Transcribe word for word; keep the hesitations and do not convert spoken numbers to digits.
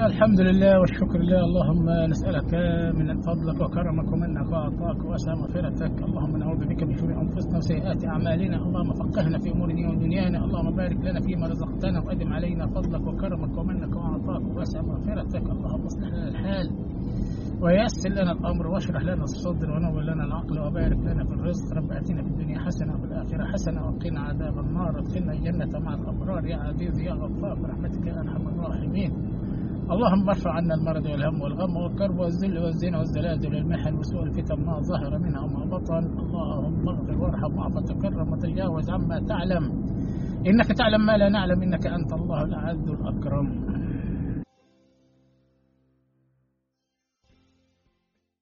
الحمد لله والشكر لله. اللهم نسألك من فضلك وكرمك ومنك وعطاك واسع مغفرتك. اللهم نعوذ بك من شرور أنفسنا وسيئات أعمالنا. اللهم فقهنا في أمور ديننا ودنيانا. اللهم بارك لنا فيما رزقتنا وأدم علينا فضلك وكرمك ومنك وعطاك واسع مغفرتك. اللهم اصلح لنا الحال ويسر لنا الأمر واشرح لنا الصدر ونور لنا العقل وبارك لنا في الرزق. رب آتنا في الدنيا حسنة وفي الآخرة حسنة وقنا عذاب النار. ادخلنا الجنة مع الأبرار يا عزيز يا غفار برحمتك يا أرحم الراحمين. اللهم ارفع عنا المرض والهم والغم والكرب والذل والزنا والزلازل والمحن وسوء الفتن ما ظهر منها وما بطن. اللهم اغفر وارحم واعف وتكرم وتجاوز عما تعلم، إنك تعلم ما لا نعلم، إنك أنت الله الأعز الأكرم.